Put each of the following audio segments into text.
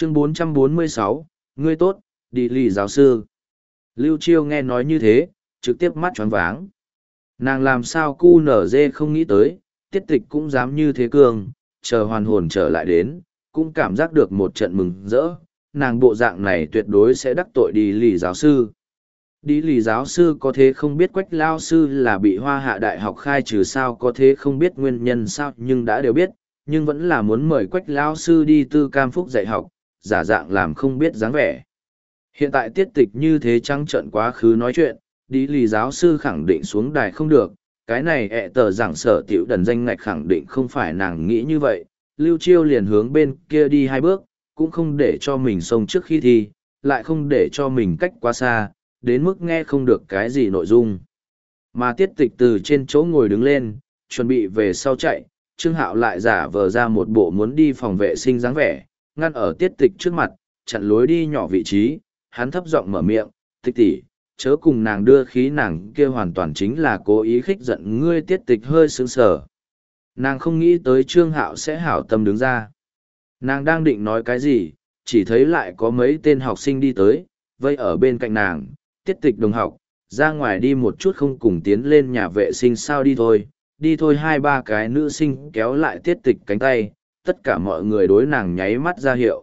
Chương 446, ngươi tốt, đi lì giáo sư. Lưu Chiêu nghe nói như thế, trực tiếp mắt choáng váng. Nàng làm sao cu nở dê không nghĩ tới, tiết tịch cũng dám như thế cường, chờ hoàn hồn trở lại đến, cũng cảm giác được một trận mừng rỡ. Nàng bộ dạng này tuyệt đối sẽ đắc tội đi lì giáo sư. Đi lì giáo sư có thế không biết Quách lao sư là bị Hoa Hạ Đại học khai trừ sao, có thế không biết nguyên nhân sao, nhưng đã đều biết, nhưng vẫn là muốn mời Quách lao sư đi Tư Cam Phúc dạy học, giả dạng làm không biết dáng vẻ. Hiện tại tiết tịch như thế trắng trợn quá khứ nói chuyện, đi lì giáo sư khẳng định xuống đài không được, cái này ẹ tờ giảng sở tiểu đần danh ngạch khẳng định không phải nàng nghĩ như vậy. Lưu Chiêu liền hướng bên kia đi 2 bước, cũng không để cho mình xông trước khi thi, lại không để cho mình cách quá xa, đến mức nghe không được cái gì nội dung. Mà tiết tịch từ trên chỗ ngồi đứng lên, chuẩn bị về sau chạy, Trương Hạo lại giả vờ ra một bộ muốn đi phòng vệ sinh dáng vẻ, ngăn ở tiết tịch trước mặt, chặn lối đi nhỏ vị trí, hắn thấp giọng mở miệng, tịch tỷ, chớ cùng nàng đưa khí, nàng kia hoàn toàn chính là cố ý khích giận ngươi. Tiết tịch hơi sướng sở. Nàng không nghĩ tới Trương Hạo sẽ hảo tâm đứng ra. Nàng đang định nói cái gì, chỉ thấy lại có mấy tên học sinh đi tới, vây ở bên cạnh nàng. Tiết tịch đồng học, ra ngoài đi một chút không cùng tiến lên nhà vệ sinh sao, đi thôi. Đi thôi. 2-3 cái nữ sinh kéo lại tiết tịch cánh tay, tất cả mọi người đối nàng nháy mắt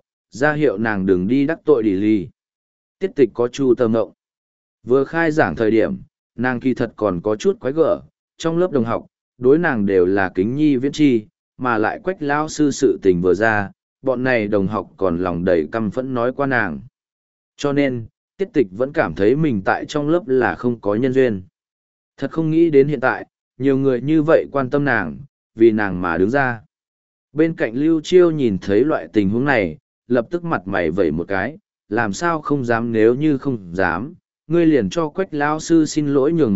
ra hiệu nàng đừng đi đắc tội đi ly. Tiết tịch có chu tâm ngộng. Vừa khai giảng thời điểm, nàng kỳ thật còn có chút quái gở, trong lớp đồng học, đối nàng đều là kính nhi viễn chi, mà lại Quách lao sư sự tình vừa ra, bọn này đồng học còn lòng đầy căm phẫn nói qua nàng. Cho nên, tiết tịch vẫn cảm thấy mình tại trong lớp là không có nhân duyên. Thật không nghĩ đến hiện tại, nhiều người như vậy quan tâm nàng, vì nàng mà đứng ra. Bên cạnh Lưu Chiêu nhìn thấy loại tình huống này, lập tức mặt mày vẩy một cái, làm sao không dám, nếu như không dám, ngươi liền cho Quách lao sư xin lỗi, nhường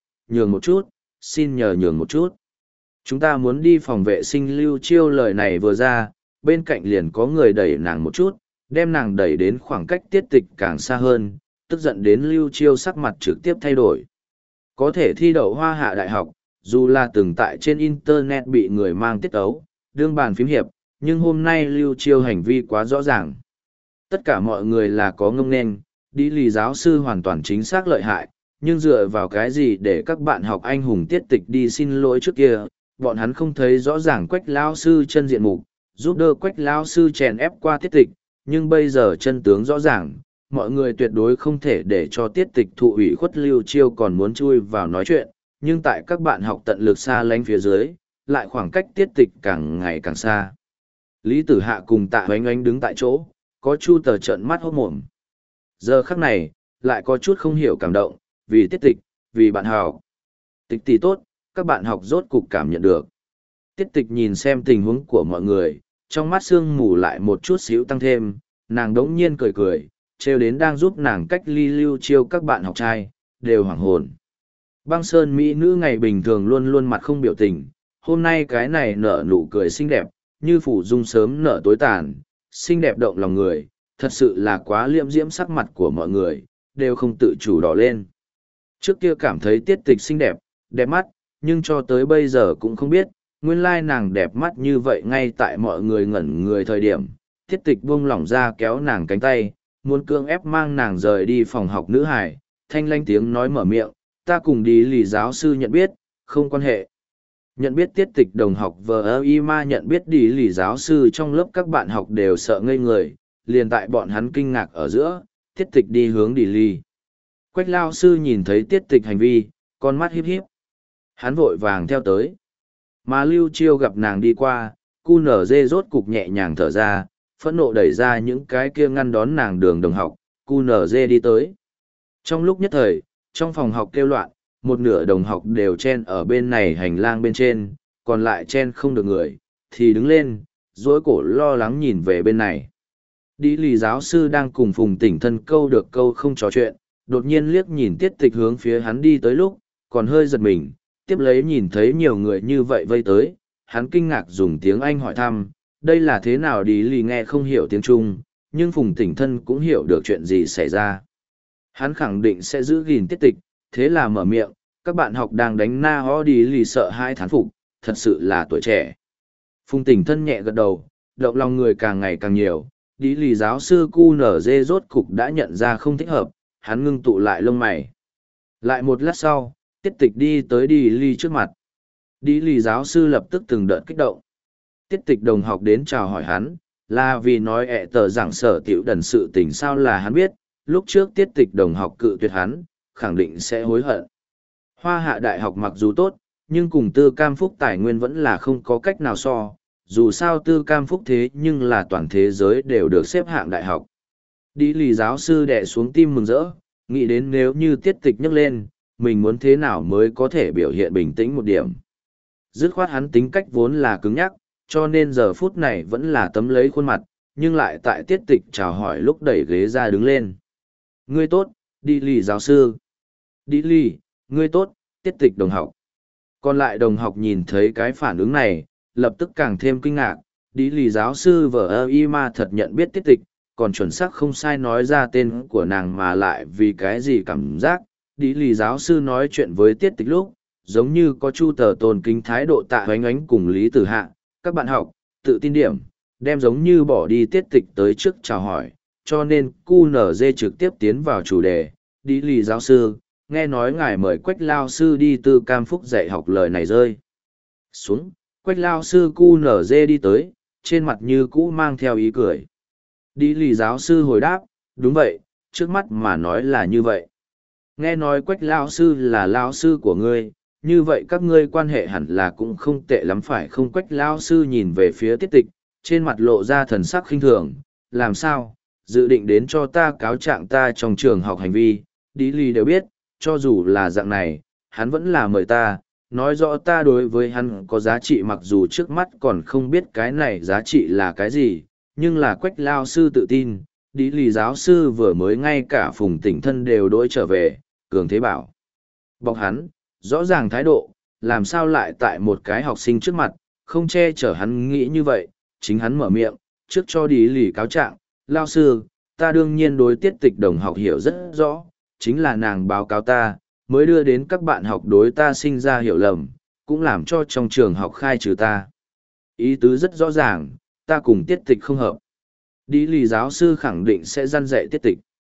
một chút, xin nhờ nhường một chút. Chúng ta muốn đi phòng vệ sinh. Lưu Chiêu lời này vừa ra, bên cạnh liền có người đẩy nàng một chút, đem nàng đẩy đến khoảng cách tiết tịch càng xa hơn, tức giận đến Lưu Chiêu sắc mặt trực tiếp thay đổi. Có thể thi đậu Hoa Hạ Đại học, dù là từng tại trên Internet bị người mang tiết ấu, đương bàn phím hiệp, nhưng hôm nay Lưu Chiêu hành vi quá rõ ràng. Tất cả mọi người là có ngông nên, đi lì giáo sư hoàn toàn chính xác lợi hại, nhưng dựa vào cái gì để các bạn học anh hùng tiết tịch đi xin lỗi trước kia, bọn hắn không thấy rõ ràng Quách lao sư chân diện mục, giúp đỡ Quách lao sư chèn ép qua tiết tịch, nhưng bây giờ chân tướng rõ ràng, mọi người tuyệt đối không thể để cho tiết tịch thụ ủy khuất. Lưu Chiêu còn muốn chui vào nói chuyện, nhưng tại các bạn học tận lực xa lánh phía dưới, lại khoảng cách tiết tịch càng ngày càng xa. Lý Tử Hạ cùng Tạ Oánh Oánh đứng tại chỗ, có chu tờ trợn mắt hốt mồm. Giờ khắc này, lại có chút không hiểu cảm động, vì tiết tịch, vì bạn học. Tịch tỷ tốt, các bạn học rốt cục cảm nhận được. Tiết tịch nhìn xem tình huống của mọi người, trong mắt sương mù lại một chút xíu tăng thêm, nàng đống nhiên cười cười, trêu đến đang giúp nàng cách ly Lưu Chiêu các bạn học trai, đều hoảng hồn. Băng Sơn Mỹ nữ ngày bình thường luôn luôn mặt không biểu tình, hôm nay cái này nở nụ cười xinh đẹp, như phủ dung sớm nở tối tàn, xinh đẹp động lòng người, thật sự là quá liễm diễm, sắc mặt của mọi người, đều không tự chủ đỏ lên. Trước kia cảm thấy tiết tịch xinh đẹp, đẹp mắt, nhưng cho tới bây giờ cũng không biết, nguyên lai nàng đẹp mắt như vậy. Ngay tại mọi người ngẩn người thời điểm, tiết tịch buông lỏng ra kéo nàng cánh tay, muốn cưỡng ép mang nàng rời đi phòng học nữ hải, thanh lanh tiếng nói mở miệng, ta cùng đi lì giáo sư nhận biết, không quan hệ. Nhận biết. Tiết tịch đồng học VIMA nhận biết đi lì giáo sư, trong lớp các bạn học đều sợ ngây người, liền tại bọn hắn kinh ngạc ở giữa, tiết tịch đi hướng đi lì. Quách lao sư nhìn thấy tiết tịch hành vi, con mắt híp híp. Hắn vội vàng theo tới. Mà Lưu Chiêu gặp nàng đi qua, cu nở dê rốt cục nhẹ nhàng thở ra, phẫn nộ đẩy ra những cái kia ngăn đón nàng đường đồng học, cu nở dê đi tới. Trong lúc nhất thời, trong phòng học kêu loạn, một nửa đồng học đều chen ở bên này hành lang bên trên, còn lại chen không được người, thì đứng lên, dối cổ lo lắng nhìn về bên này. Đi lì giáo sư đang cùng Phùng Tỉnh Thân câu được câu không trò chuyện, đột nhiên liếc nhìn tiết tịch hướng phía hắn đi tới lúc, còn hơi giật mình, tiếp lấy nhìn thấy nhiều người như vậy vây tới, hắn kinh ngạc dùng tiếng Anh hỏi thăm, đây là thế nào. Đi lì nghe không hiểu tiếng Trung, nhưng Phùng Tỉnh Thân cũng hiểu được chuyện gì xảy ra. Hắn khẳng định sẽ giữ gìn tiết tịch, thế là mở miệng, các bạn học đang đánh na ho. Đi lì sợ hai thán phục, thật sự là tuổi trẻ. Phùng Tỉnh Thân nhẹ gật đầu, động lòng người càng ngày càng nhiều. Đi lì giáo sư QNZ rốt cục đã nhận ra không thích hợp, hắn ngưng tụ lại lông mày. Lại một lát sau, tiết tịch đi tới đi lì trước mặt. Đi lì giáo sư lập tức từng đợt kích động. Tiết tịch đồng học đến chào hỏi hắn, là vì nói ẹ tờ giảng sở tiểu đần sự tình sao là hắn biết, lúc trước tiết tịch đồng học cự tuyệt hắn, khẳng định sẽ hối hận. Hoa hạ đại học mặc dù tốt, nhưng cùng tư cam phúc tài nguyên vẫn là không có cách nào so, dù sao tư cam phúc thế nhưng là toàn thế giới đều được xếp hạng đại học. Đi lì giáo sư đẻ xuống tim mừng rỡ, nghĩ đến nếu như tiết tịch nhắc lên, mình muốn thế nào mới có thể biểu hiện bình tĩnh một điểm. Dứt khoát hắn tính cách vốn là cứng nhắc, cho nên giờ phút này vẫn là tấm lấy khuôn mặt, nhưng lại tại tiết tịch chào hỏi lúc đẩy ghế ra đứng lên. Ngươi tốt, đi lì giáo sư. Đi lì, ngươi tốt, tiết tịch đồng học. Còn lại đồng học nhìn thấy cái phản ứng này, lập tức càng thêm kinh ngạc. Đi lì giáo sư vợ y ma thật nhận biết tiết tịch, còn chuẩn xác không sai nói ra tên của nàng mà lại vì cái gì cảm giác. Đi lì giáo sư nói chuyện với tiết tịch lúc, giống như có chu tờ tôn kính thái độ tạ hoánh ánh cùng Lý Tử Hạ. Các bạn học, tự tin điểm, đem giống như bỏ đi tiết tịch tới trước chào hỏi, cho nên QNZ trực tiếp tiến vào chủ đề. Đi lì giáo sư, nghe nói ngài mời Quách lao sư đi tư cam phúc dạy học lời này rơi xuống. Quách lao sư QNZ đi tới, trên mặt như cũ mang theo ý cười. Đi lì giáo sư hồi đáp, đúng vậy, trước mắt mà nói là như vậy. Nghe nói Quách lao sư là lao sư của ngươi, như vậy các ngươi quan hệ hẳn là cũng không tệ lắm phải không? Quách lao sư nhìn về phía tiết tịch, trên mặt lộ ra thần sắc khinh thường, làm sao, dự định đến cho ta cáo trạng ta trong trường học hành vi. Đi lì đều biết, cho dù là dạng này, hắn vẫn là mời ta, nói rõ ta đối với hắn có giá trị mặc dù trước mắt còn không biết cái này giá trị là cái gì, nhưng là Quách lao sư tự tin. Đi lì giáo sư vừa mới ngay cả phùng tỉnh thân đều đối trở về, cường thế bảo bọc hắn, rõ ràng thái độ, làm sao lại tại một cái học sinh trước mặt, không che chở hắn nghĩ như vậy, chính hắn mở miệng, trước cho đi lì cáo trạng, lao sư, ta đương nhiên đối tiết tịch đồng học hiểu rất rõ, chính là nàng báo cáo ta, mới đưa đến các bạn học đối ta sinh ra hiểu lầm, cũng làm cho trong trường học khai trừ ta. Ý tứ rất rõ ràng, ta cùng tiết tịch không hợp. Đi lì giáo sư khẳng định sẽ răn dạy tiết tịch.